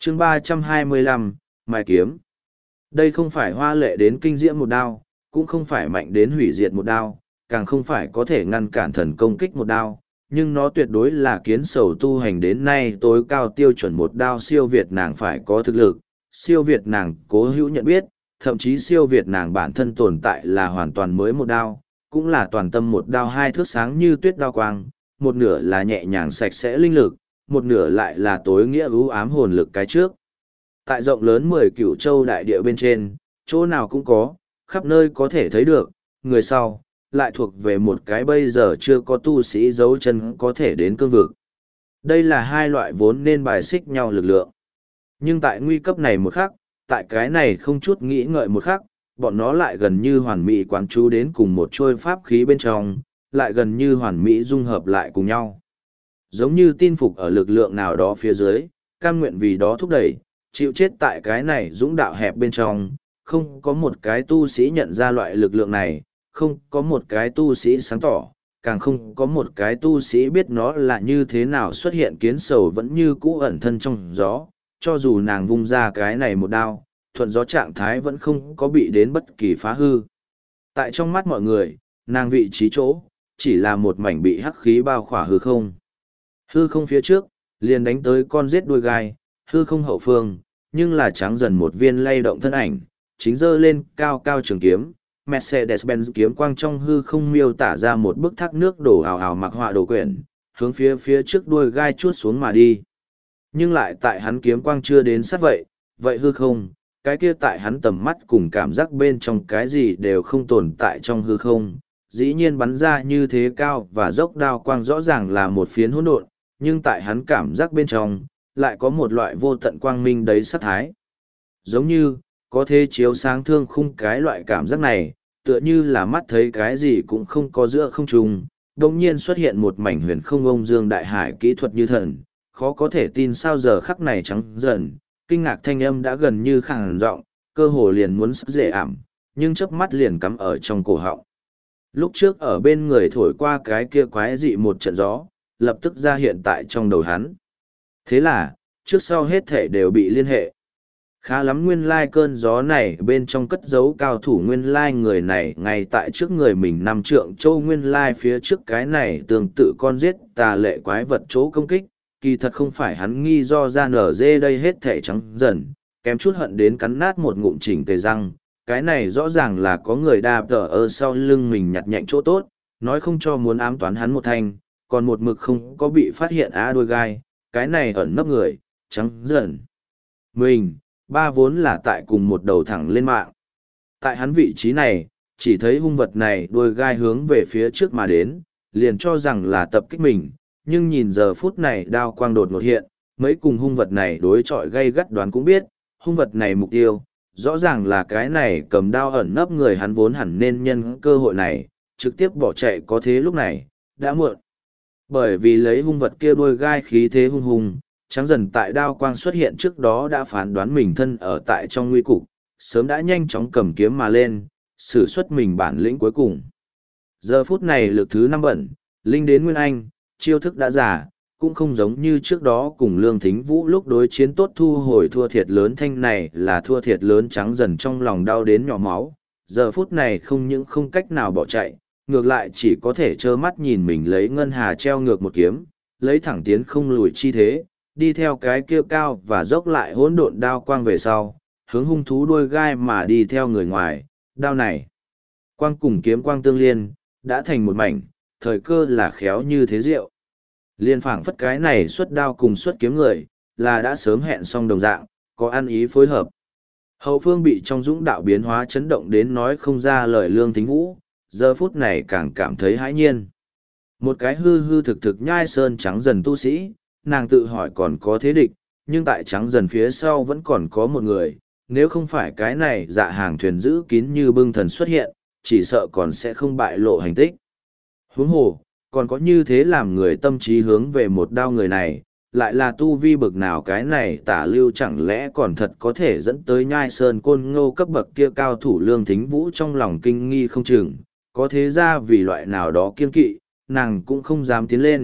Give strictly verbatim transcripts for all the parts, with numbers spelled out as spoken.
chương ba trăm hai mươi lăm, Mai Kiếm. Đây không phải hoa lệ đến kinh diễm một đao, cũng không phải mạnh đến hủy diệt một đao, càng không phải có thể ngăn cản thần công kích một đao, nhưng nó tuyệt đối là kiến sầu tu hành đến nay tối cao tiêu chuẩn một đao siêu việt nàng phải có thực lực, siêu việt nàng cố hữu nhận biết, thậm chí siêu việt nàng bản thân tồn tại là hoàn toàn mới một đao, cũng là toàn tâm một đao hai thước sáng như tuyết đao quang, một nửa là nhẹ nhàng sạch sẽ linh lực, một nửa lại là tối nghĩa ưu ám hồn lực cái trước. Tại rộng lớn mười cửu châu đại địa bên trên, chỗ nào cũng có, khắp nơi có thể thấy được, người sau, lại thuộc về một cái bây giờ chưa có tu sĩ dấu chân có thể đến cương vực. Đây là hai loại vốn nên bài xích nhau lực lượng. Nhưng tại nguy cấp này một khắc, tại cái này không chút nghĩ ngợi một khắc, bọn nó lại gần như hoàn mỹ quán chú đến cùng một trôi pháp khí bên trong, lại gần như hoàn mỹ dung hợp lại cùng nhau. Giống như tin phục ở lực lượng nào đó phía dưới, cam nguyện vì đó thúc đẩy, chịu chết tại cái này dũng đạo hẹp bên trong, không có một cái tu sĩ nhận ra loại lực lượng này, không có một cái tu sĩ sáng tỏ, càng không có một cái tu sĩ biết nó là như thế nào xuất hiện. Kiến sầu vẫn như cũ ẩn thân trong gió, cho dù nàng vung ra cái này một đao, thuận gió trạng thái vẫn không có bị đến bất kỳ phá hư. Tại trong mắt mọi người, nàng vị trí chỗ, chỉ là một mảnh bị hắc khí bao khỏa hư không. Hư không phía trước, liền đánh tới con giết đuôi gai, hư không hậu phương, nhưng là trắng dần một viên lay động thân ảnh, chính dơ lên cao cao trường kiếm. Mercedes-Benz kiếm quang trong hư không miêu tả ra một bức thác nước đổ ào ào mặc họa đồ quyển, hướng phía phía trước đuôi gai chuốt xuống mà đi. Nhưng lại tại hắn kiếm quang chưa đến sát vậy, vậy hư không, cái kia tại hắn tầm mắt cùng cảm giác bên trong cái gì đều không tồn tại trong hư không, dĩ nhiên bắn ra như thế cao và dốc đao quang rõ ràng là một phiến hỗn độn, nhưng tại hắn cảm giác bên trong, lại có một loại vô tận quang minh đấy sát thái. Giống như, có thể chiếu sáng thương khung cái loại cảm giác này, tựa như là mắt thấy cái gì cũng không có giữa không trung, đồng nhiên xuất hiện một mảnh huyền không ông dương đại hải kỹ thuật như thần, khó có thể tin sao giờ khắc này trắng dần, kinh ngạc thanh âm đã gần như khàn giọng, cơ hồ liền muốn sắp dễ ảm, nhưng chớp mắt liền cắm ở trong cổ họng. Lúc trước ở bên người thổi qua cái kia quái dị một trận gió, lập tức ra hiện tại trong đầu hắn. Thế là, trước sau hết thể đều bị liên hệ. Khá lắm, nguyên lai cơn gió này bên trong cất giấu cao thủ, nguyên lai người này ngay tại trước người mình năm trượng châu, nguyên lai phía trước cái này tương tự con giết tà lệ quái vật chỗ công kích, kỳ thật không phải hắn nghi do ra nở dê đây hết thể trắng dần, kém chút hận đến cắn nát một ngụm chỉnh tề răng, cái này rõ ràng là có người đạp tờ ở sau lưng mình nhặt nhạnh chỗ tốt, nói không cho muốn ám toán hắn một thanh, còn một mực không có bị phát hiện á đôi gai, cái này ẩn nấp người, trắng dần. Mình, ba vốn là tại cùng một đầu thẳng lên mạng. Tại hắn vị trí này, chỉ thấy hung vật này đuôi gai hướng về phía trước mà đến, liền cho rằng là tập kích mình, nhưng nhìn giờ phút này đao quang đột ngột hiện, mấy cùng hung vật này đối chọi gây gắt đoán cũng biết, hung vật này mục tiêu, rõ ràng là cái này cầm đao ẩn nấp người, hắn vốn hẳn nên nhân cơ hội này, trực tiếp bỏ chạy, có thế lúc này, đã muộn. Bởi vì lấy hung vật kia đuôi gai khí thế hung hùng, trắng dần tại đao quang xuất hiện trước đó đã phán đoán mình thân ở tại trong nguy cục, sớm đã nhanh chóng cầm kiếm mà lên, sử xuất mình bản lĩnh cuối cùng. Giờ phút này lực thứ năm bẩn, linh đến nguyên anh, chiêu thức đã giả, cũng không giống như trước đó cùng Lương Thính Vũ lúc đối chiến tốt thu hồi thua thiệt lớn, thanh này là thua thiệt lớn. Trắng dần trong lòng đau đến nhỏ máu, giờ phút này không những không cách nào bỏ chạy, ngược lại chỉ có thể trơ mắt nhìn mình lấy ngân hà treo ngược một kiếm, lấy thẳng tiến không lùi chi thế, đi theo cái kia cao và dốc lại hỗn độn đao quang về sau, hướng hung thú đuôi gai mà đi theo người ngoài. Đao này, quang cùng kiếm quang tương liên, đã thành một mảnh, thời cơ là khéo như thế diệu. Liên phảng phất cái này xuất đao cùng xuất kiếm người, là đã sớm hẹn xong đồng dạng, có ăn ý phối hợp. Hậu phương bị trong dũng đạo biến hóa chấn động đến nói không ra lời Lương Thính Vũ, giờ phút này càng cảm thấy hãi nhiên. Một cái hư hư thực thực nhai sơn trắng dần tu sĩ, nàng tự hỏi còn có thế địch, nhưng tại trắng dần phía sau vẫn còn có một người, nếu không phải cái này dạ hàng thuyền giữ kín như bưng thần xuất hiện, chỉ sợ còn sẽ không bại lộ hành tích. Huống hồ, còn có như thế làm người tâm trí hướng về một đao người này, lại là tu vi bực nào, cái này tả lưu chẳng lẽ còn thật có thể dẫn tới nhai sơn côn ngô cấp bậc kia cao thủ. Lương Thính Vũ trong lòng kinh nghi không chừng, có thế ra vì loại nào đó kiên kỵ, nàng cũng không dám tiến lên,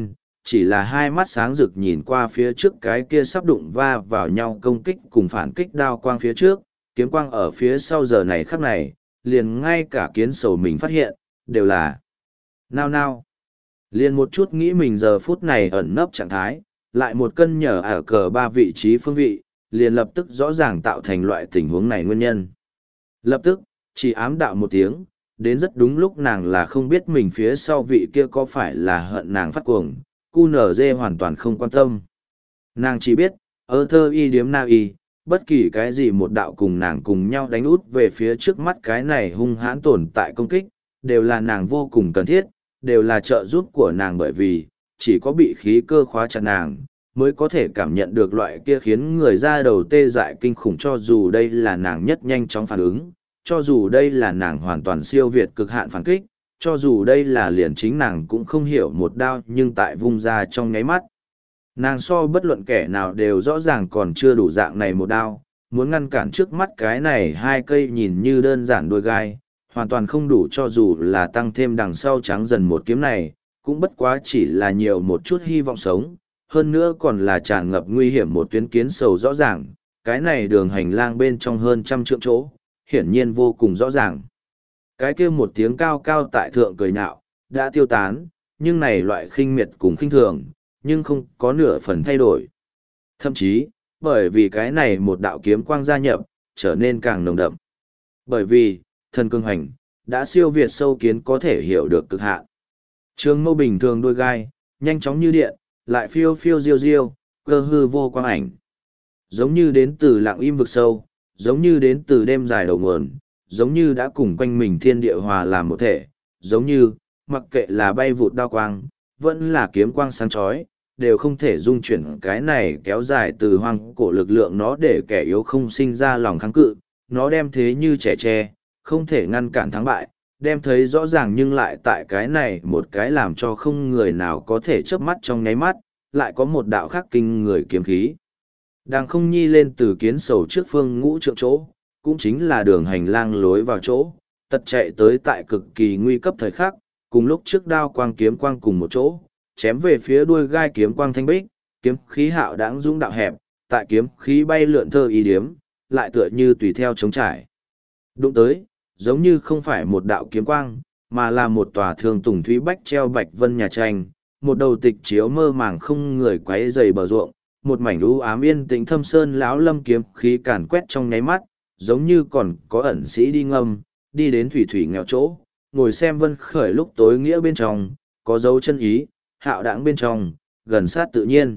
chỉ là hai mắt sáng rực nhìn qua phía trước cái kia sắp đụng va vào nhau công kích cùng phản kích đao quang phía trước, kiếm quang ở phía sau giờ này khắc này, liền ngay cả kiến sầu mình phát hiện, đều là nao nao. Liền một chút nghĩ mình giờ phút này ẩn nấp trạng thái, lại một cân nhở ở cờ ba vị trí phương vị, liền lập tức rõ ràng tạo thành loại tình huống này nguyên nhân. Lập tức, chỉ ám đạo một tiếng, đến rất đúng lúc nàng là không biết mình phía sau vị kia có phải là hận nàng phát cuồng, cu nở dê hoàn toàn không quan tâm. Nàng chỉ biết, ở thơ y điếm na y, bất kỳ cái gì một đạo cùng nàng cùng nhau đánh út về phía trước mắt cái này hung hãn tồn tại công kích, đều là nàng vô cùng cần thiết, đều là trợ giúp của nàng bởi vì, chỉ có bị khí cơ khóa chặt nàng, mới có thể cảm nhận được loại kia khiến người ra đầu tê dại kinh khủng cho dù đây là nàng nhất nhanh chóng phản ứng, cho dù đây là nàng hoàn toàn siêu việt cực hạn phản kích, cho dù đây là liền chính nàng cũng không hiểu một đao nhưng tại vung ra trong nháy mắt. Nàng so bất luận kẻ nào đều rõ ràng còn chưa đủ dạng này một đao, muốn ngăn cản trước mắt cái này hai cây nhìn như đơn giản đuôi gai, hoàn toàn không đủ cho dù là tăng thêm đằng sau trắng dần một kiếm này, cũng bất quá chỉ là nhiều một chút hy vọng sống, hơn nữa còn là tràn ngập nguy hiểm một tuyến kiến sầu rõ ràng, cái này đường hành lang bên trong hơn trăm trượng chỗ, hiển nhiên vô cùng rõ ràng. Cái kia một tiếng cao cao tại thượng cười nhạo, đã tiêu tán, nhưng này loại khinh miệt cùng khinh thường, nhưng không có nửa phần thay đổi. Thậm chí, bởi vì cái này một đạo kiếm quang gia nhập, trở nên càng nồng đậm. Bởi vì, thần cương hành, đã siêu việt sâu kiến có thể hiểu được cực hạn. Trường mâu bình thường đôi gai, nhanh chóng như điện, lại phiêu phiêu diêu diêu, cơ hư vô quang ảnh. Giống như đến từ lặng im vực sâu, giống như đến từ đêm dài đầu nguồn, giống như đã cùng quanh mình thiên địa hòa làm một thể, giống như, mặc kệ là bay vụt đao quang, vẫn là kiếm quang sáng chói, đều không thể dung chuyển cái này kéo dài từ hoang cổ lực lượng nó để kẻ yếu không sinh ra lòng kháng cự, nó đem thế như trẻ tre, không thể ngăn cản thắng bại, đem thấy rõ ràng nhưng lại tại cái này một cái làm cho không người nào có thể chớp mắt trong nháy mắt, lại có một đạo khắc kinh người kiếm khí. Đang không nhi lên từ kiến sầu trước phương ngũ trượng chỗ, cũng chính là đường hành lang lối vào chỗ, tật chạy tới tại cực kỳ nguy cấp thời khắc, cùng lúc trước đao quang kiếm quang cùng một chỗ, chém về phía đuôi gai kiếm quang thanh bích, kiếm khí hạo đãng dũng đạo hẹp, tại kiếm khí bay lượn thơ y điếm, lại tựa như tùy theo chống trải. Đụng tới, giống như không phải một đạo kiếm quang, mà là một tòa thương tùng thúy bách treo bạch vân nhà tranh, một đầu tịch chiếu mơ màng không người quấy dày bờ ruộng, một mảnh u ám yên tĩnh thâm sơn lão lâm kiếm khí càn quét trong nháy mắt, giống như còn có ẩn sĩ đi ngâm, đi đến thủy thủy nghèo chỗ, ngồi xem vân khởi lúc tối nghĩa bên trong, có dấu chân ý, hạo đãng bên trong, gần sát tự nhiên.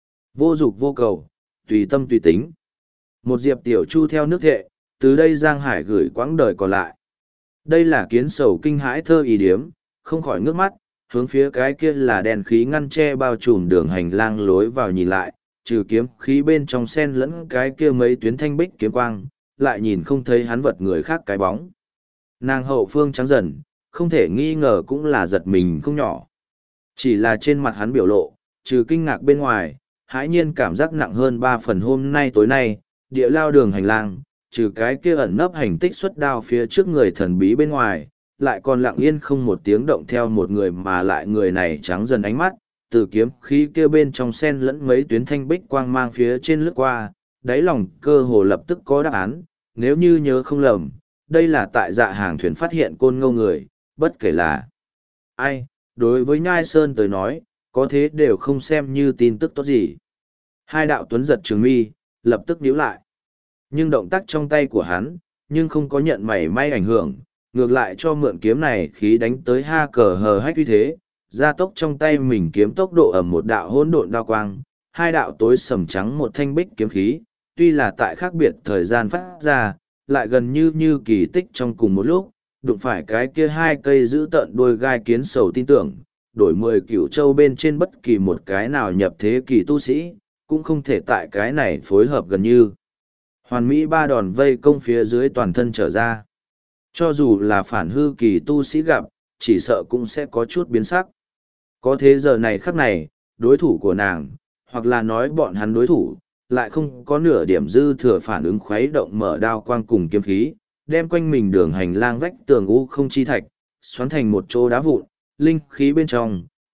Vô dục vô cầu, tùy tâm tùy tính. Một diệp tiểu chu theo nước thệ, từ đây Giang Hải gửi quãng đời còn lại. Đây là kiến sầu kinh hãi thơ ý điếm, không khỏi ngước mắt, hướng phía cái kia là đèn khí ngăn che bao trùm đường hành lang lối vào nhìn lại, trừ kiếm khí bên trong sen lẫn cái kia mấy tuyến thanh bích kiếm quang, lại nhìn không thấy hắn vật người khác cái bóng. Nàng hậu phương trắng dần, không thể nghi ngờ cũng là giật mình không nhỏ. Chỉ là trên mặt hắn biểu lộ, trừ kinh ngạc bên ngoài, hãi nhiên cảm giác nặng hơn ba phần hôm nay tối nay, địa lao đường hành lang, trừ cái kia ẩn nấp hành tích xuất đao phía trước người thần bí bên ngoài, lại còn lặng yên không một tiếng động theo một người mà lại người này trắng dần ánh mắt, từ kiếm khí kia bên trong sen lẫn mấy tuyến thanh bích quang mang phía trên lướt qua, đáy lòng cơ hồ lập tức có đáp án, nếu như nhớ không lầm, đây là tại dạ hàng thuyền phát hiện côn ngô người, bất kể là ai, đối với Nhai Sơn tới nói, có thế đều không xem như tin tức tốt gì. Hai đạo tuấn giật trường mi, lập tức nhíu lại. Nhưng động tác trong tay của hắn, nhưng không có nhận mảy may ảnh hưởng, ngược lại cho mượn kiếm này khí đánh tới ha cờ hờ hách uy thế, gia tốc trong tay mình kiếm tốc độ ầm một đạo hỗn độn đao quang, hai đạo tối sầm trắng một thanh bích kiếm khí, tuy là tại khác biệt thời gian phát ra, lại gần như như kỳ tích trong cùng một lúc, đụng phải cái kia hai cây giữ tận đuôi gai kiến sầu tin tưởng, đổi mười cửu châu bên trên bất kỳ một cái nào nhập thế kỷ tu sĩ, cũng không thể tại cái này phối hợp gần như. Hoàn Mỹ ba đòn vây công phía dưới toàn thân trở ra. Cho dù là phản hư kỳ tu sĩ gặp, chỉ sợ cũng sẽ có chút biến sắc. Có thế giờ này khắc này, đối thủ của nàng, hoặc là nói bọn hắn đối thủ, lại không có nửa điểm dư thừa phản ứng khuấy động mở đao quang cùng kiếm khí, đem quanh mình đường hành lang vách tường u không chi thạch, xoắn thành một chỗ đá vụn, linh khí bên trong,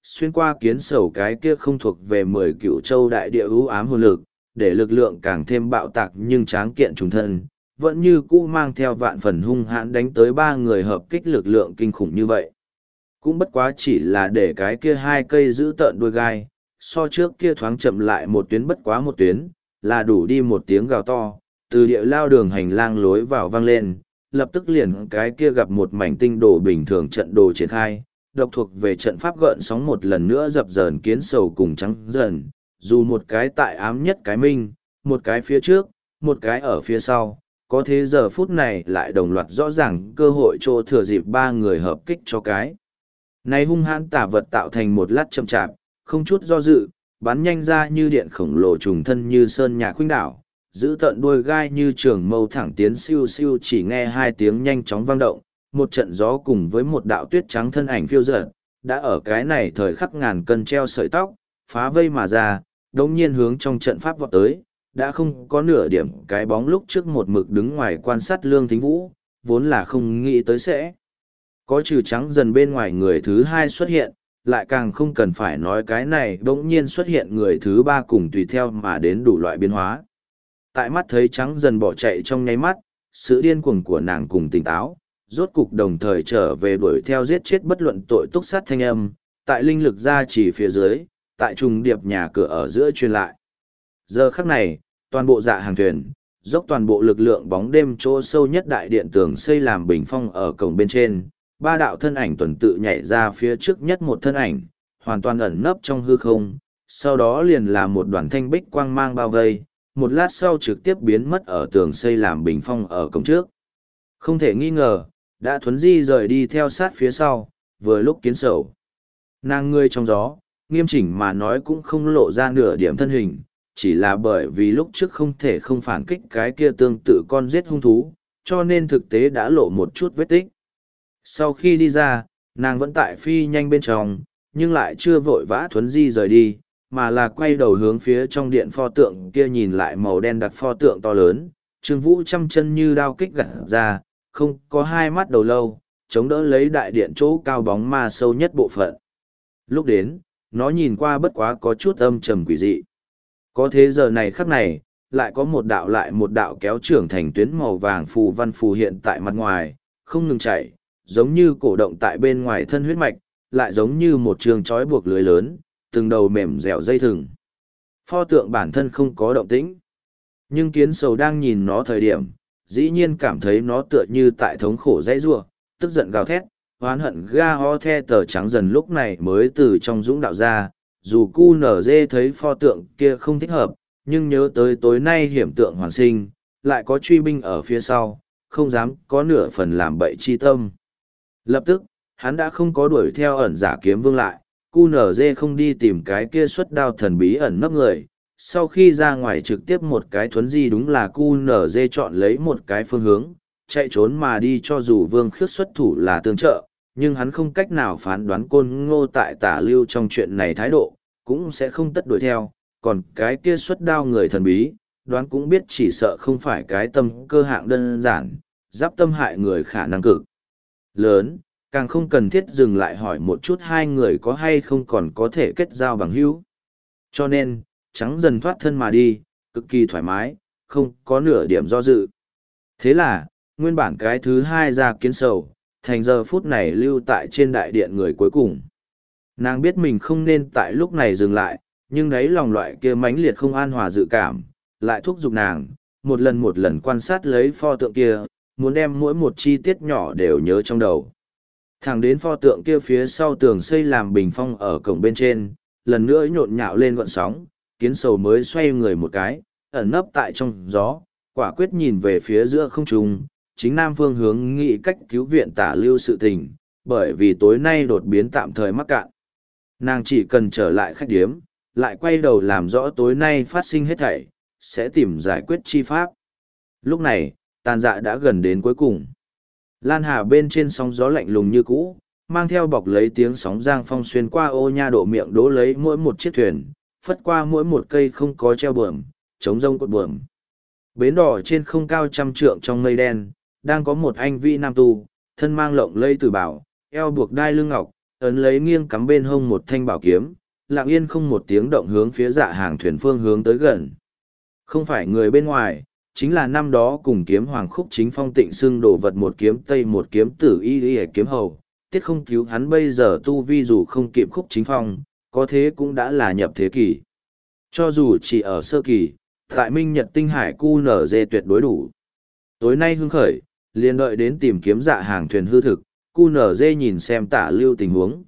xuyên qua kiến sầu cái kia không thuộc về mười cựu châu đại địa ưu ám hồn lực, để lực lượng càng thêm bạo tạc nhưng tráng kiện trùng thân, vẫn như cũ mang theo vạn phần hung hãn đánh tới ba người hợp kích lực lượng kinh khủng như vậy. Cũng bất quá chỉ là để cái kia hai cây giữ tợn đuôi gai, so trước kia thoáng chậm lại một tuyến bất quá một tuyến, là đủ đi một tiếng gào to, từ địa lao đường hành lang lối vào vang lên, lập tức liền cái kia gặp một mảnh tinh đồ bình thường trận đồ triển khai, độc thuộc về trận pháp gợn sóng một lần nữa dập dờn kiến sầu cùng trắng dần, dù một cái tại ám nhất cái minh, một cái phía trước, một cái ở phía sau, có thế giờ phút này lại đồng loạt rõ ràng cơ hội chỗ thừa dịp ba người hợp kích cho cái. Này hung hãn tả vật tạo thành một lát chậm chạp, không chút do dự, bắn nhanh ra như điện khổng lồ trùng thân như sơn nhạc khuynh đảo, giữ tận đuôi gai như trường mâu thẳng tiến siêu siêu chỉ nghe hai tiếng nhanh chóng vang động, một trận gió cùng với một đạo tuyết trắng thân ảnh phiêu dật, đã ở cái này thời khắc ngàn cân treo sợi tóc, phá vây mà ra, đồng nhiên hướng trong trận pháp vọt tới, đã không có nửa điểm cái bóng lúc trước một mực đứng ngoài quan sát Lương Thính Vũ, vốn là không nghĩ tới sẽ. Có trừ trắng dần bên ngoài người thứ hai xuất hiện, lại càng không cần phải nói cái này bỗng nhiên xuất hiện người thứ ba cùng tùy theo mà đến đủ loại biến hóa. Tại mắt thấy trắng dần bỏ chạy trong nháy mắt, sự điên cuồng của nàng cùng tỉnh táo, rốt cục đồng thời trở về đuổi theo giết chết bất luận tội túc sát thanh âm, tại linh lực ra chỉ phía dưới, tại trùng điệp nhà cửa ở giữa truyền lại. Giờ khắc này, toàn bộ dạ hàng thuyền, dốc toàn bộ lực lượng bóng đêm chỗ sâu nhất đại điện tường xây làm bình phong ở cổng bên trên, ba đạo thân ảnh tuần tự nhảy ra phía trước nhất một thân ảnh, hoàn toàn ẩn nấp trong hư không, sau đó liền là một đoàn thanh bích quang mang bao vây, một lát sau trực tiếp biến mất ở tường xây làm bình phong ở cổng trước. Không thể nghi ngờ, đã thuấn di rời đi theo sát phía sau, vừa lúc kiến sầu. Nàng ngươi trong gió, nghiêm chỉnh mà nói cũng không lộ ra nửa điểm thân hình, chỉ là bởi vì lúc trước không thể không phản kích cái kia tương tự con giết hung thú, cho nên thực tế đã lộ một chút vết tích. Sau khi đi ra, nàng vẫn tại phi nhanh bên trong, nhưng lại chưa vội vã thuấn di rời đi, mà là quay đầu hướng phía trong điện pho tượng kia nhìn lại màu đen đặc pho tượng to lớn, Trương Vũ trăm chân như đao kích gặt ra, không có hai mắt đầu lâu, chống đỡ lấy đại điện chỗ cao bóng ma sâu nhất bộ phận. Lúc đến, nó nhìn qua bất quá có chút âm trầm quỷ dị. Có thế giờ này khắc này, lại có một đạo lại một đạo kéo trưởng thành tuyến màu vàng phù văn phù hiện tại mặt ngoài, không ngừng chảy, giống như cổ động tại bên ngoài thân huyết mạch, lại giống như một trường trói buộc lưới lớn, từng đầu mềm dẻo dây thừng. Pho tượng bản thân không có động tĩnh, nhưng kiến sầu đang nhìn nó thời điểm, dĩ nhiên cảm thấy nó tựa như tại thống khổ dãy rủa, tức giận gào thét, oán hận ga ho the tờ trắng dần lúc này mới từ trong dũng đạo ra, dù cu nở dê thấy pho tượng kia không thích hợp, nhưng nhớ tới tối nay hiểm tượng hoàn sinh, lại có truy binh ở phía sau, không dám có nửa phần làm bậy chi tâm. Lập tức, hắn đã không có đuổi theo ẩn giả kiếm vương lại, cu nở dê không đi tìm cái kia xuất đao thần bí ẩn nấp người. Sau khi ra ngoài trực tiếp một cái thuấn di đúng là cu nở dê chọn lấy một cái phương hướng, chạy trốn mà đi cho dù vương khước xuất thủ là tương trợ, nhưng hắn không cách nào phán đoán côn ngô tại tả lưu trong chuyện này thái độ, cũng sẽ không tất đuổi theo, còn cái kia xuất đao người thần bí, đoán cũng biết chỉ sợ không phải cái tâm cơ hạng đơn giản, giáp tâm hại người khả năng cực lớn, càng không cần thiết dừng lại hỏi một chút hai người có hay không còn có thể kết giao bằng hữu. Cho nên, trắng dần thoát thân mà đi, cực kỳ thoải mái, không có nửa điểm do dự. Thế là, nguyên bản cái thứ hai ra kiến sầu, thành giờ phút này lưu tại trên đại điện người cuối cùng. Nàng biết mình không nên tại lúc này dừng lại, nhưng đấy lòng loại kia mãnh liệt không an hòa dự cảm, lại thúc giục nàng, một lần một lần quan sát lấy pho tượng kia, muốn đem mỗi một chi tiết nhỏ đều nhớ trong đầu. Thẳng đến pho tượng kia phía sau tường xây làm bình phong ở cổng bên trên, lần nữa nhộn nhạo lên gọn sóng, kiến sầu mới xoay người một cái, ẩn nấp tại trong gió, quả quyết nhìn về phía giữa không trung, chính nam phương hướng nghĩ cách cứu viện tả lưu sự tình, bởi vì tối nay đột biến tạm thời mắc cạn. Nàng chỉ cần trở lại khách điếm, lại quay đầu làm rõ tối nay phát sinh hết thảy, sẽ tìm giải quyết chi pháp. Lúc này, tàn dạ đã gần đến cuối cùng. Lan Hà bên trên sóng gió lạnh lùng như cũ, mang theo bọc lấy tiếng sóng giang phong xuyên qua ô nha độ miệng đố lấy mỗi một chiếc thuyền, phất qua mỗi một cây không có treo buồm, chống rông cột buồm. Bến đỏ trên không cao trăm trượng trong mây đen, đang có một anh vi nam tu, thân mang lộng lây tử bảo, eo buộc đai lưng ngọc, ấn lấy nghiêng cắm bên hông một thanh bảo kiếm, lặng yên không một tiếng động hướng phía dạ hàng thuyền phương hướng tới gần. Không phải người bên ngoài, chính là năm đó cùng kiếm hoàng khúc chính phong tịnh xưng đồ vật một kiếm tây một kiếm tử y y kiếm hầu, tiết không cứu hắn bây giờ tu vi dù không kịp khúc chính phong, có thế cũng đã là nhập thế kỷ. Cho dù chỉ ở sơ kỳ, tại Minh Nhật Tinh Hải cu nở dê tuyệt đối đủ. Tối nay hưng khởi, liền đợi đến tìm kiếm dạ hàng thuyền hư thực, cu nở dê nhìn xem tả lưu tình huống.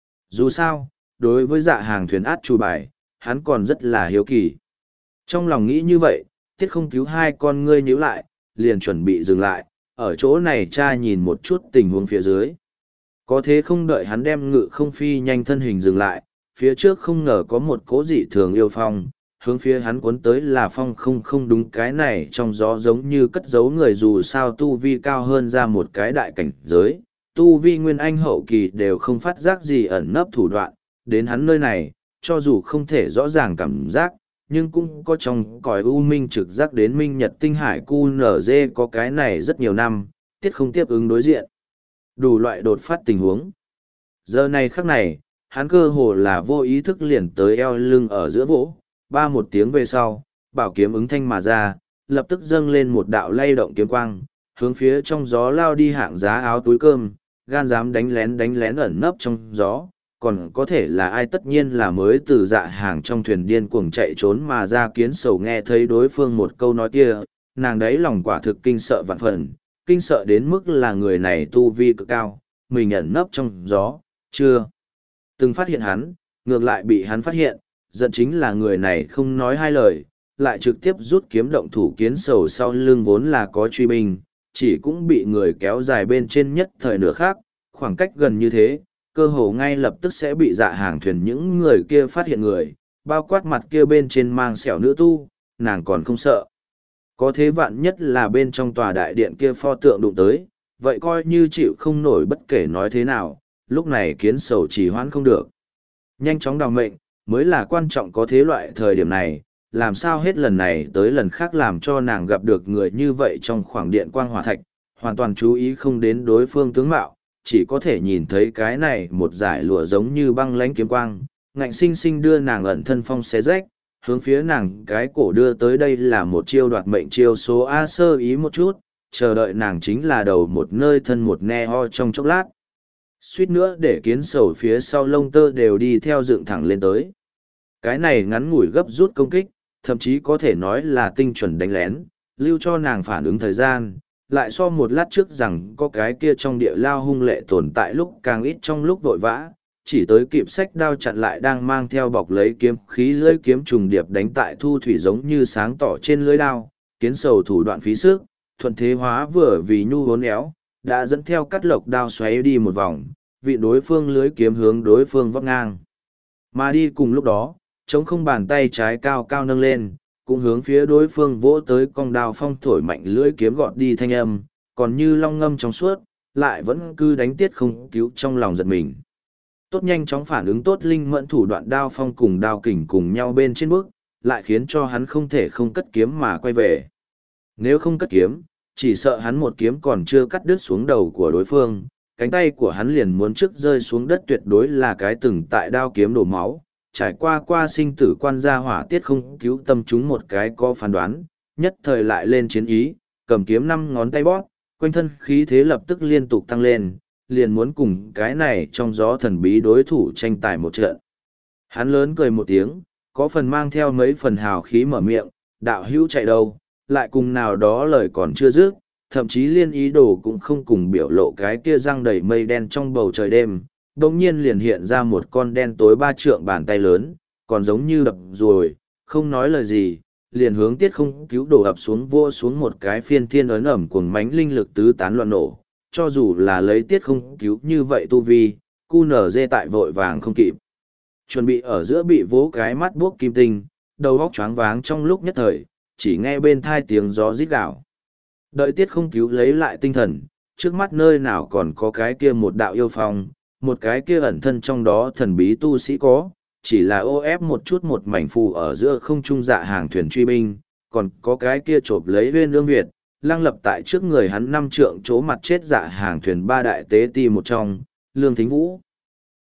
Dù sao, đối với dạ hàng thuyền át chủ bài, hắn còn rất là hiếu kỳ. Trong lòng nghĩ như vậy, tiết không cứu hai con ngươi nhíu lại, liền chuẩn bị dừng lại, ở chỗ này cha nhìn một chút tình huống phía dưới. Có thế không đợi hắn đem ngự không phi nhanh thân hình dừng lại, phía trước không ngờ có một cố dị thường yêu phong, hướng phía hắn cuốn tới là phong không không đúng cái này trong gió giống như cất giấu người dù sao tu vi cao hơn ra một cái đại cảnh giới, tu vi nguyên anh hậu kỳ đều không phát giác gì ẩn nấp thủ đoạn, đến hắn nơi này, cho dù không thể rõ ràng cảm giác, nhưng cũng có trong cõi u minh trực giác đến Minh Nhật Tinh Hải cu nở dê có cái này rất nhiều năm, tiết không tiếp ứng đối diện. Đủ loại đột phát tình huống. Giờ này khắc này, hắn cơ hồ là vô ý thức liền tới eo lưng ở giữa vỗ, ba một tiếng về sau, bảo kiếm ứng thanh mà ra, lập tức dâng lên một đạo lay động kiếm quang, hướng phía trong gió lao đi hạng giá áo túi cơm, gan dám đánh lén đánh lén ẩn nấp trong gió, còn có thể là ai tất nhiên là mới từ dạ hàng trong thuyền điên cuồng chạy trốn mà ra kiến sầu nghe thấy đối phương một câu nói kia, nàng đấy lòng quả thực kinh sợ vạn phần, kinh sợ đến mức là người này tu vi cực cao, mình ẩn nấp trong gió, chưa từng phát hiện hắn, ngược lại bị hắn phát hiện, giận chính là người này không nói hai lời, lại trực tiếp rút kiếm động thủ kiến sầu sau lưng vốn là có truy binh, chỉ cũng bị người kéo dài bên trên nhất thời nửa khác, khoảng cách gần như thế, cơ hồ ngay lập tức sẽ bị dạ hàng thuyền những người kia phát hiện người, bao quát mặt kia bên trên mang sẹo nữ tu, nàng còn không sợ. Có thế vạn nhất là bên trong tòa đại điện kia pho tượng đụng tới, vậy coi như chịu không nổi bất kể nói thế nào, lúc này kiến sầu chỉ hoãn không được. Nhanh chóng đào mệnh, mới là quan trọng có thế loại thời điểm này, làm sao hết lần này tới lần khác làm cho nàng gặp được người như vậy trong khoảng điện quang hỏa thạch, hoàn toàn chú ý không đến đối phương tướng mạo, chỉ có thể nhìn thấy cái này một giải lụa giống như băng lánh kiếm quang, ngạnh sinh sinh đưa nàng ẩn thân phong xé rách, hướng phía nàng cái cổ đưa tới đây là một chiêu đoạt mệnh chiêu số A sơ ý một chút, chờ đợi nàng chính là đầu một nơi thân một ne ho trong chốc lát. Suýt nữa để kiến sầu phía sau lông tơ đều đi theo dựng thẳng lên tới. Cái này ngắn ngủi gấp rút công kích, thậm chí có thể nói là tinh chuẩn đánh lén, lưu cho nàng phản ứng thời gian, lại so một lát trước rằng có cái kia trong địa lao hung lệ tồn tại lúc càng ít trong lúc vội vã, chỉ tới kịp sách đao chặn lại đang mang theo bọc lấy kiếm khí lưỡi kiếm trùng điệp đánh tại thu thủy giống như sáng tỏ trên lưỡi đao, kiến sầu thủ đoạn phí sức, thuận thế hóa vừa vì nhu hốn éo, đã dẫn theo cắt lộc đao xoáy đi một vòng, vị đối phương lưới kiếm hướng đối phương vấp ngang. Mà đi cùng lúc đó, chống không bàn tay trái cao cao nâng lên, cũng hướng phía đối phương vỗ tới cong đao phong thổi mạnh lưỡi kiếm gọt đi thanh âm, còn như long ngâm trong suốt, lại vẫn cứ đánh tiết không cứu trong lòng giật mình. Tốt nhanh chóng phản ứng tốt linh mẫn thủ đoạn đao phong cùng đao kình cùng nhau bên trên bước, lại khiến cho hắn không thể không cất kiếm mà quay về. Nếu không cất kiếm, chỉ sợ hắn một kiếm còn chưa cắt đứt xuống đầu của đối phương, cánh tay của hắn liền muốn trước rơi xuống đất tuyệt đối là cái từng tại đao kiếm đổ máu, trải qua qua sinh tử quan gia hỏa tiết không cứu tâm chúng một cái có phán đoán, nhất thời lại lên chiến ý, cầm kiếm năm ngón tay bóp, quanh thân khí thế lập tức liên tục tăng lên, liền muốn cùng cái này trong gió thần bí đối thủ tranh tài một trận. Hắn lớn cười một tiếng, có phần mang theo mấy phần hào khí mở miệng, đạo hữu chạy đâu, lại cùng nào đó lời còn chưa dứt, thậm chí liên ý đồ cũng không cùng biểu lộ cái kia răng đầy mây đen trong bầu trời đêm, đồng nhiên liền hiện ra một con đen tối ba trượng bàn tay lớn, còn giống như đập rồi, không nói lời gì, liền hướng tiết không cứu đổ ập xuống vô xuống một cái phiên thiên ấn ẩm cuồng mánh linh lực tứ tán loạn nổ, cho dù là lấy tiết không cứu như vậy tu vi, cu nở dê tại vội vàng không kịp. Chuẩn bị ở giữa bị vỗ cái mắt buốc kim tinh, đầu óc choáng váng trong lúc nhất thời, chỉ nghe bên thai tiếng gió rít gào. Đợi tiết không cứu lấy lại tinh thần, trước mắt nơi nào còn có cái kia một đạo yêu phong, một cái kia ẩn thân trong đó thần bí tu sĩ có, chỉ là ô ép một chút một mảnh phù ở giữa không trung dạ hàng thuyền truy binh, còn có cái kia chộp lấy huyên lương Việt, lăng lập tại trước người hắn năm trượng chỗ mặt chết dạ hàng thuyền ba đại tế ti một trong, Lương Thính Vũ.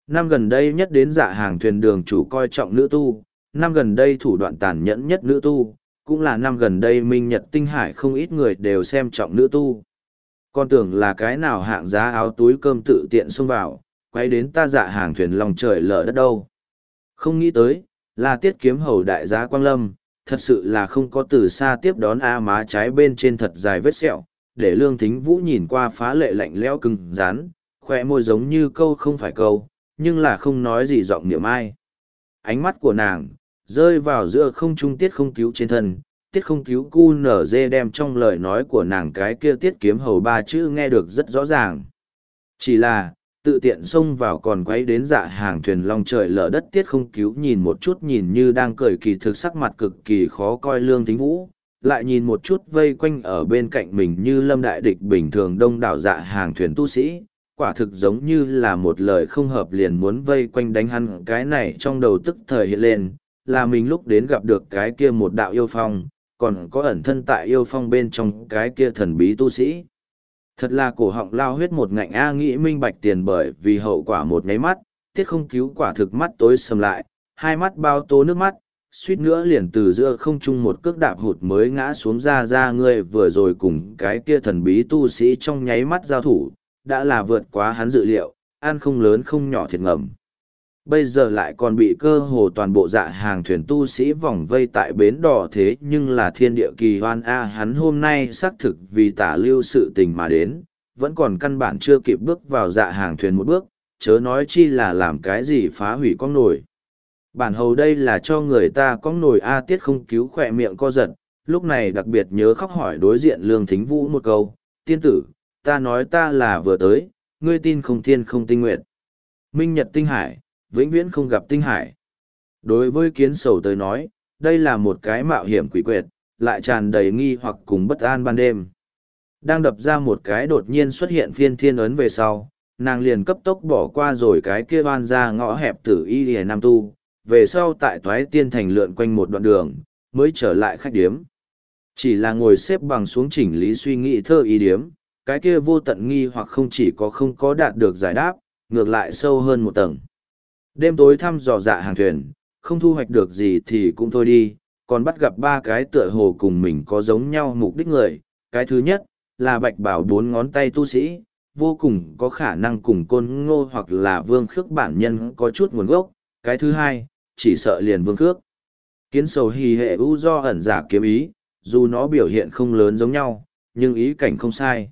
Năm gần đây nhất đến dạ hàng thuyền đường chủ coi trọng nữ tu, năm gần đây thủ đoạn tàn nhẫn nhất nữ tu, cũng là năm gần đây Minh Nhật Tinh Hải không ít người đều xem trọng nữ tu. Con tưởng là cái nào hạng giá áo túi cơm tự tiện xông vào, quay đến ta dạ hàng thuyền lòng trời lở đất đâu. Không nghĩ tới, là Tiết Kiếm Hầu đại giá Quang Lâm, thật sự là không có từ xa tiếp đón A má trái bên trên thật dài vết sẹo, để Lương Thính Vũ nhìn qua phá lệ lạnh lẽo cứng rắn, khoe môi giống như câu không phải câu, nhưng là không nói gì giọng niệm ai. Ánh mắt của nàng, rơi vào giữa không trung Tiết Không Cứu trên thân, Tiết Không Cứu cu nở dê đem trong lời nói của nàng cái kia Tiết Kiếm Hầu ba chữ nghe được rất rõ ràng. Chỉ là, tự tiện xông vào còn quấy đến dạ hàng thuyền long trời lở đất Tiết Không Cứu nhìn một chút nhìn như đang cười kỳ thực sắc mặt cực kỳ khó coi Lương Thính Vũ, lại nhìn một chút vây quanh ở bên cạnh mình như lâm đại địch bình thường đông đảo dạ hàng thuyền tu sĩ, quả thực giống như là một lời không hợp liền muốn vây quanh đánh hắn. Cái này trong đầu tức thời hiện lên, là mình lúc đến gặp được cái kia một đạo yêu phong, còn có ẩn thân tại yêu phong bên trong cái kia thần bí tu sĩ. Thật là cổ họng lao huyết một ngạnh A, nghĩ minh bạch tiền bởi vì hậu quả một nháy mắt, Tiết Không Cứu quả thực mắt tối sầm lại, hai mắt bao tố nước mắt, suýt nữa liền từ giữa không trung một cước đạp hụt mới ngã xuống. Ra ra ngươi vừa rồi cùng cái kia thần bí tu sĩ trong nháy mắt giao thủ, đã là vượt quá hắn dự liệu, ăn không lớn không nhỏ thiệt ngầm. Bây giờ lại còn bị cơ hồ toàn bộ dạ hàng thuyền tu sĩ vòng vây tại bến đò, thế nhưng là thiên địa kỳ hoan A. Hắn hôm nay xác thực vì tả lưu sự tình mà đến, vẫn còn căn bản chưa kịp bước vào dạ hàng thuyền một bước, chớ nói chi là làm cái gì phá hủy con nổi. Bản hầu đây là cho người ta con nổi A. Tiết Không Cứu khỏe miệng co giật, lúc này đặc biệt nhớ khóc hỏi đối diện Lương Thính Vũ một câu, tiên tử, ta nói ta là vừa tới, ngươi tin không thiên không tinh nguyện. Minh Nhật Tinh Hải, vĩnh viễn không gặp tinh hải. Đối với Kiến Sầu tới nói, đây là một cái mạo hiểm quỷ quyệt, lại tràn đầy nghi hoặc cùng bất an ban đêm. Đang đập ra một cái đột nhiên xuất hiện phiên thiên ấn về sau, nàng liền cấp tốc bỏ qua rồi cái kia oan ra ngõ hẹp tử y lìa nam tu, về sau tại Toái Tiên Thành lượn quanh một đoạn đường, mới trở lại khách điếm. Chỉ là ngồi xếp bằng xuống chỉnh lý suy nghĩ thơ y điếm, cái kia vô tận nghi hoặc không chỉ có không có đạt được giải đáp, ngược lại sâu hơn một tầng. Đêm tối thăm dò dạ hàng thuyền, không thu hoạch được gì thì cũng thôi đi, còn bắt gặp ba cái tựa hồ cùng mình có giống nhau mục đích người. Cái thứ nhất, là bạch bảo bốn ngón tay tu sĩ, vô cùng có khả năng cùng Côn Ngô hoặc là Vương Khước bản nhân có chút nguồn gốc. Cái thứ hai, chỉ sợ liền Vương Khước. Kiến Sầu hì hệ u do ẩn giả kiếm ý, dù nó biểu hiện không lớn giống nhau, nhưng ý cảnh không sai.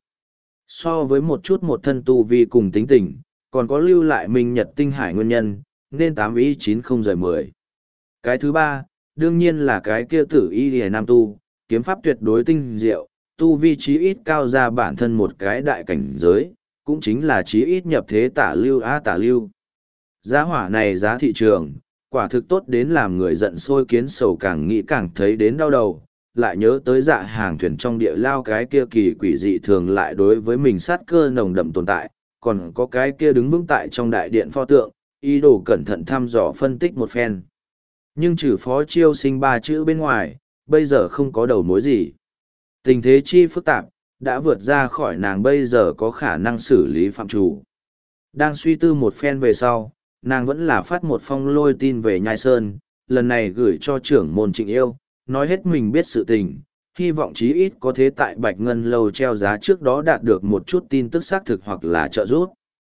So với một chút một thân tu vi cùng tính tình, còn có lưu lại Minh Nhật Tinh Hải nguyên nhân, nên tám ý chín không rời mười. Cái thứ ba, đương nhiên là cái kia tử y lìa nam tu, kiếm pháp tuyệt đối tinh diệu, tu vi chí ít cao ra bản thân một cái đại cảnh giới, cũng chính là chí ít nhập thế tả lưu á tả lưu. Giá hỏa này giá thị trường, quả thực tốt đến làm người giận sôi. Kiến Sầu càng nghĩ càng thấy đến đau đầu, lại nhớ tới dạ hàng thuyền trong địa lao cái kia kỳ quỷ dị thường lại đối với mình sát cơ nồng đậm tồn tại, còn có cái kia đứng vững tại trong đại điện pho tượng, ý đồ cẩn thận thăm dò phân tích một phen. Nhưng trừ Phó Chiêu Sinh ba chữ bên ngoài, bây giờ không có đầu mối gì. Tình thế chi phức tạp, đã vượt ra khỏi nàng bây giờ có khả năng xử lý phạm trù. Đang suy tư một phen về sau, nàng vẫn là phát một phong lôi tin về Nhai Sơn, lần này gửi cho trưởng môn Trịnh Yêu, nói hết mình biết sự tình, hy vọng chí ít có thể tại Bạch Ngân Lâu treo giá trước đó đạt được một chút tin tức xác thực hoặc là trợ giúp.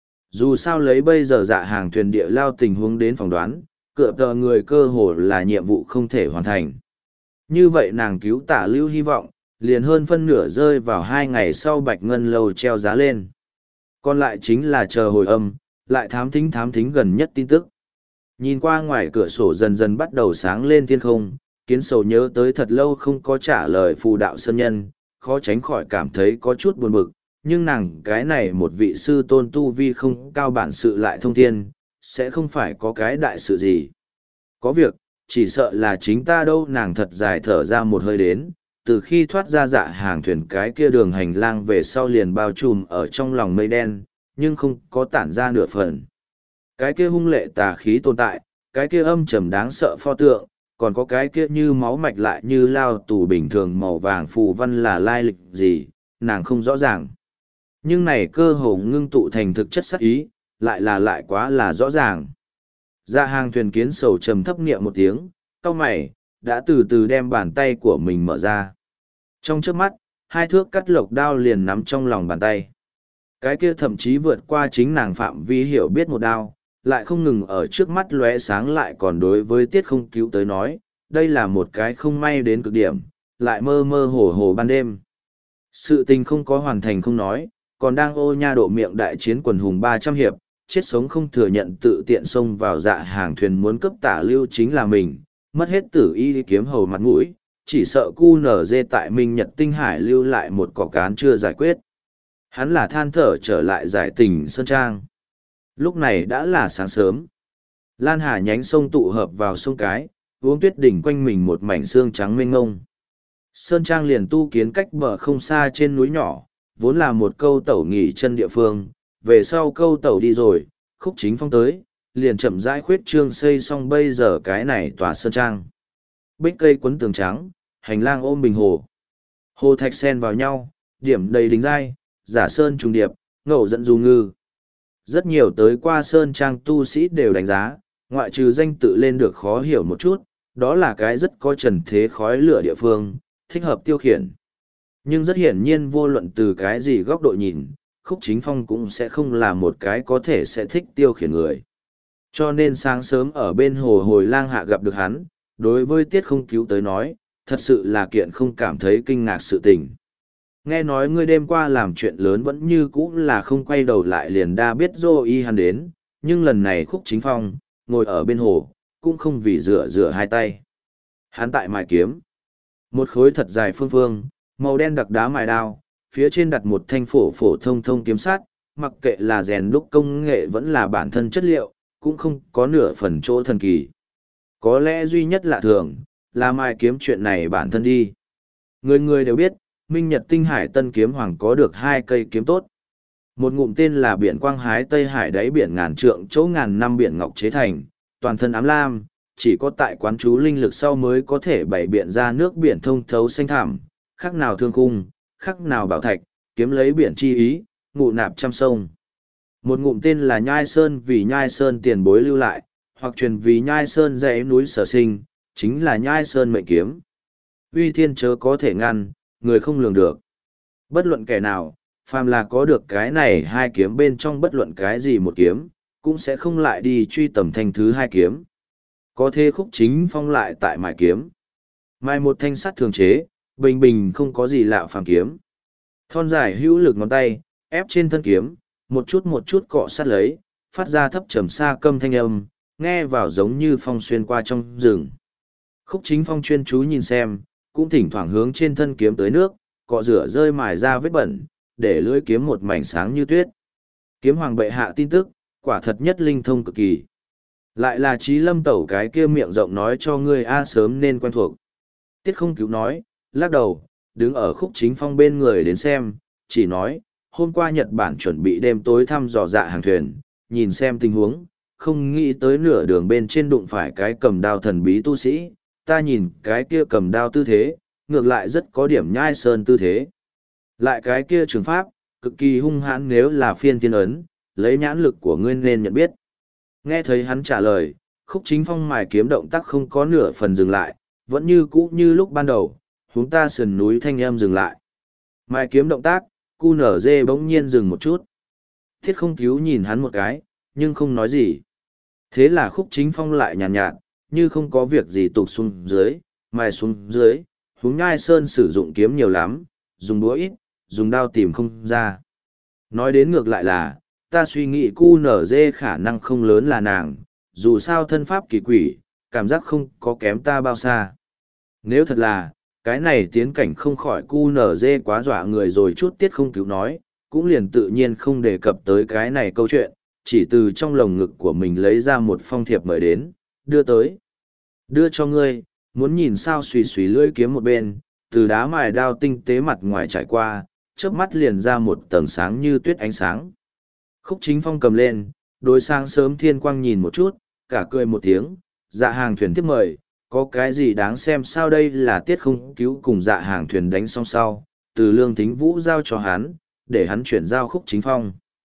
Dù sao lấy bây giờ dạ hàng thuyền địa lao tình huống đến phỏng đoán, cựa tờ người cơ hồ là nhiệm vụ không thể hoàn thành. Như vậy nàng cứu tả lưu hy vọng, liền hơn phân nửa rơi vào hai ngày sau Bạch Ngân Lâu treo giá lên. Còn lại chính là chờ hồi âm, lại thám thính thám thính gần nhất tin tức. Nhìn qua ngoài cửa sổ dần dần bắt đầu sáng lên thiên không, Kiến Sầu nhớ tới thật lâu không có trả lời phù đạo sơn nhân, khó tránh khỏi cảm thấy có chút buồn bực, nhưng nàng cái này một vị sư tôn tu vi không cao bản sự lại thông thiên, sẽ không phải có cái đại sự gì. Có việc, chỉ sợ là chính ta đâu. Nàng thật dài thở ra một hơi đến, từ khi thoát ra dạ hàng thuyền cái kia đường hành lang về sau liền bao trùm ở trong lòng mây đen, nhưng không có tản ra nửa phần. Cái kia hung lệ tà khí tồn tại, cái kia âm trầm đáng sợ pho tượng, còn có cái kia như máu mạch lại như lao tù bình thường màu vàng phù văn là lai lịch gì, nàng không rõ ràng. Nhưng này cơ hồ ngưng tụ thành thực chất sắc ý, lại là lại quá là rõ ràng. Dạ hàng thuyền kiến sầu trầm thấp niệm một tiếng, cau mày, đã từ từ đem bàn tay của mình mở ra. Trong trước mắt, hai thước cắt lộc đao liền nắm trong lòng bàn tay. Cái kia thậm chí vượt qua chính nàng phạm vi hiểu biết một đao, lại không ngừng ở trước mắt lóe sáng lại còn đối với tiết không cứu tới nói, đây là một cái không may đến cực điểm, lại mơ mơ hồ hồ ban đêm. Sự tình không có hoàn thành không nói, còn đang ô nha độ miệng đại chiến quần hùng ba trăm hiệp, chết sống không thừa nhận tự tiện xông vào dạ hàng thuyền muốn cấp tả lưu chính là mình, mất hết tử y kiếm hầu mặt mũi, chỉ sợ cu nở dê tại Minh Nhật Tinh Hải lưu lại một cỏ cán chưa giải quyết. Hắn là than thở trở lại giải tình Sơn Trang. Lúc này đã là sáng sớm. Lan Hà nhánh sông tụ hợp vào sông Cái, uống tuyết đỉnh quanh mình một mảnh xương trắng mênh ngông. Sơn Trang liền tu kiến cách bờ không xa trên núi nhỏ, vốn là một câu tẩu nghỉ chân địa phương, về sau câu tẩu đi rồi, Khúc Chính Phong tới, liền chậm rãi khuyết trương xây xong bây giờ cái này tòa Sơn Trang. Bích cây quấn tường trắng, hành lang ôm bình hồ. Hồ thạch sen vào nhau, điểm đầy đính dai, giả sơn trùng điệp, ngẫu dẫn du ngư. Rất nhiều tới qua Sơn Trang tu sĩ đều đánh giá, ngoại trừ danh tự lên được khó hiểu một chút, đó là cái rất có trần thế khói lửa địa phương, thích hợp tiêu khiển. Nhưng rất hiển nhiên vô luận từ cái gì góc độ nhìn, Khúc Chính Phong cũng sẽ không là một cái có thể sẽ thích tiêu khiển người. Cho nên sáng sớm ở bên hồ hồi lang hạ gặp được hắn, đối với tiết không cứu tới nói, thật sự là kiện không cảm thấy kinh ngạc sự tình. Nghe nói ngươi đêm qua làm chuyện lớn vẫn như cũ là không quay đầu lại liền đa biết dô y hắn đến, nhưng lần này Khúc Chính Phong, ngồi ở bên hồ, cũng không vì rửa rửa hai tay. Hắn tại mài kiếm. Một khối thật dài phương phương, màu đen đặc đá mài đao, phía trên đặt một thanh phổ phổ thông thông kiếm sắt, mặc kệ là rèn đúc công nghệ vẫn là bản thân chất liệu, cũng không có nửa phần chỗ thần kỳ. Có lẽ duy nhất lạ thường, là mài kiếm chuyện này bản thân đi. Người người đều biết, Minh Nhật Tinh Hải Tân Kiếm Hoàng có được hai cây kiếm tốt. Một ngụm tên là Biển Quang Hái Tây Hải đáy biển ngàn trượng chỗ ngàn năm biển ngọc chế thành, toàn thân ám lam, chỉ có tại quán chú linh lực sau mới có thể bày biện ra nước biển thông thấu xanh thẳm, khác nào thương cung, khác nào bảo thạch, kiếm lấy biển chi ý, ngụ nạp trăm sông. Một ngụm tên là Nhai Sơn vì Nhai Sơn tiền bối lưu lại, hoặc truyền vì Nhai Sơn dãy núi sở sinh, chính là Nhai Sơn mệnh kiếm. Uy thiên chớ có thể ngăn, người không lường được. Bất luận kẻ nào, phàm là có được cái này hai kiếm bên trong bất luận cái gì một kiếm, cũng sẽ không lại đi truy tầm thanh thứ hai kiếm. Có thế Khúc Chính Phong lại tại mài kiếm. Mài một thanh sắt thường chế, bình bình không có gì lạ phàm kiếm. Thon dài hữu lực ngón tay, ép trên thân kiếm, một chút một chút cọ sát lấy, phát ra thấp trầm xa câm thanh âm, nghe vào giống như phong xuyên qua trong rừng. Khúc Chính Phong chuyên chú nhìn xem, cũng thỉnh thoảng hướng trên thân kiếm tới nước, cọ rửa rơi mài ra vết bẩn, để lưỡi kiếm một mảnh sáng như tuyết. Kiếm hoàng bệ hạ tin tức, quả thật nhất linh thông cực kỳ. Lại là Trí Lâm Tẩu cái kia miệng rộng nói cho ngươi a sớm nên quen thuộc. Tiết không cứu nói, lắc đầu, đứng ở Khúc Chính Phong bên người đến xem, chỉ nói, hôm qua Nhật Bản chuẩn bị đêm tối thăm dò dạ hàng thuyền, nhìn xem tình huống, không nghĩ tới nửa đường bên trên đụng phải cái cầm đao thần bí tu sĩ, ta nhìn cái kia cầm đao tư thế, ngược lại rất có điểm Nhai Sơn tư thế. Lại cái kia trường pháp, cực kỳ hung hãn nếu là phiên tiên ấn, lấy nhãn lực của ngươi nên nhận biết. Nghe thấy hắn trả lời, Khúc Chính Phong mài kiếm động tác không có nửa phần dừng lại, vẫn như cũ như lúc ban đầu, hướng ta sườn núi thanh em dừng lại. Mài kiếm động tác, cu nở dê bỗng nhiên dừng một chút. Thiết không cứu nhìn hắn một cái, nhưng không nói gì. Thế là Khúc Chính Phong lại nhàn nhạt, nhạt, như không có việc gì tụt xuống dưới, mài xuống dưới, hướng Nhai Sơn sử dụng kiếm nhiều lắm, dùng đũa ít, dùng đao tìm không ra. Nói đến ngược lại là, ta suy nghĩ cu nở dê khả năng không lớn là nàng, dù sao thân pháp kỳ quỷ, cảm giác không có kém ta bao xa. Nếu thật là, cái này tiến cảnh không khỏi cu nở dê quá dọa người rồi chút tiết không cứu nói, cũng liền tự nhiên không đề cập tới cái này câu chuyện, chỉ từ trong lồng ngực của mình lấy ra một phong thiệp mời đến, đưa tới. Đưa cho ngươi, muốn nhìn sao xùy xùy lưỡi kiếm một bên, từ đá mài đao tinh tế mặt ngoài trải qua, chớp mắt liền ra một tầng sáng như tuyết ánh sáng. Khúc Chính Phong cầm lên, đối sáng sớm thiên quang nhìn một chút, cả cười một tiếng, dạ hàng thuyền tiếp mời, có cái gì đáng xem sao đây là tiết không cứu cùng dạ hàng thuyền đánh xong sau, từ Lương Thính Vũ giao cho hắn, để hắn chuyển giao Khúc Chính Phong.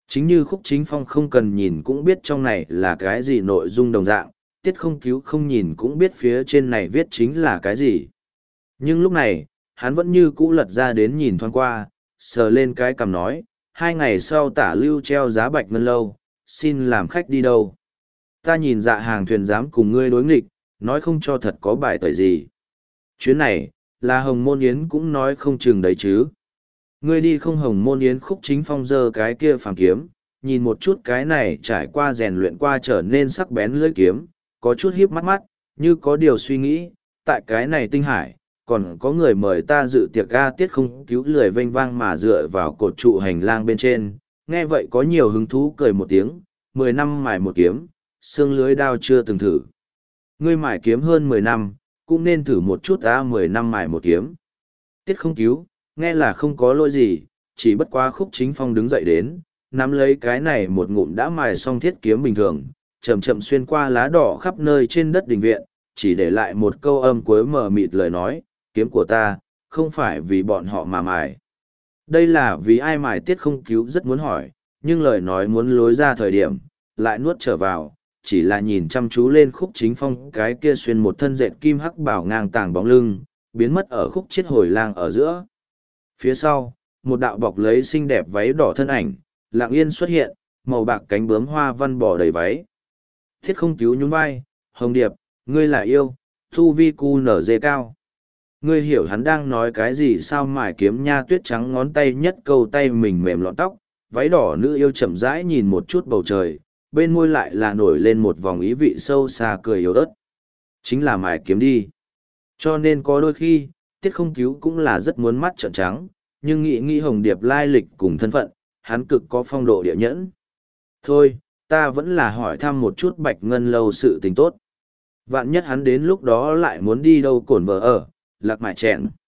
Chính như Khúc Chính Phong không cần nhìn cũng biết trong này là cái gì nội dung đồng dạng, Tiết Không Cứu không nhìn cũng biết phía trên này viết chính là cái gì. Nhưng lúc này, hắn vẫn như cũ lật ra đến nhìn thoáng qua, sờ lên cái cằm nói, hai ngày sau Tả Lưu treo giá Bạch Ngân Lâu, xin làm khách đi đâu. Ta nhìn Dạ Hàng thuyền dám cùng ngươi đối nghịch, nói không cho thật có bài tời gì. Chuyến này, là Hồng Môn Yến cũng nói không chừng đấy chứ. Ngươi đi không Hồng Môn Yến. Khúc Chính Phong giơ cái kia phàm kiếm, nhìn một chút cái này trải qua rèn luyện qua trở nên sắc bén lưỡi kiếm, có chút híp mắt mắt, như có điều suy nghĩ, tại cái này tinh hải, còn có người mời ta dự tiệc ga. Tiết Không Cứu lười vênh vang mà dựa vào cột trụ hành lang bên trên, nghe vậy có nhiều hứng thú cười một tiếng, mười năm mài một kiếm, xương lưới đao chưa từng thử. Ngươi mài kiếm hơn mười năm, cũng nên thử một chút ta mười năm mài một kiếm. Tiết Không Cứu, nghe là không có lỗi gì, chỉ bất quá Khúc Chính Phong đứng dậy đến, nắm lấy cái này một ngụm đã mài xong thiết kiếm bình thường, chậm chậm xuyên qua lá đỏ khắp nơi trên đất đình viện, chỉ để lại một câu âm cuối mờ mịt lời nói, kiếm của ta, không phải vì bọn họ mà mài. Đây là vì ai mài? Tiết Không Cứu rất muốn hỏi, nhưng lời nói muốn lối ra thời điểm, lại nuốt trở vào, chỉ là nhìn chăm chú lên Khúc Chính Phong cái kia xuyên một thân dệt kim hắc bảo ngang tàng bóng lưng, biến mất ở khúc chết hồi lang ở giữa. Phía sau, một đạo bọc lấy xinh đẹp váy đỏ thân ảnh, lặng yên xuất hiện, màu bạc cánh bướm hoa văn bò đầy váy. Thiết Không Cứu nhún vai, Hồng Điệp, ngươi là yêu, thu vi cu nở dê cao. Ngươi hiểu hắn đang nói cái gì sao? Mải kiếm nha tuyết trắng ngón tay nhất câu tay mình mềm lọn tóc, váy đỏ nữ yêu chậm rãi nhìn một chút bầu trời, bên môi lại là nổi lên một vòng ý vị sâu xa cười yếu ớt. Chính là mải kiếm đi. Cho nên có đôi khi, Tiết Không Cứu cũng là rất muốn mắt trợn trắng, nhưng nghĩ nghĩ Hồng Điệp lai lịch cùng thân phận, hắn cực có phong độ địa nhẫn. Thôi, ta vẫn là hỏi thăm một chút Bạch Ngân Lâu sự tình tốt. Vạn nhất hắn đến lúc đó lại muốn đi đâu cổn vợ ở, lạc mại chẹn.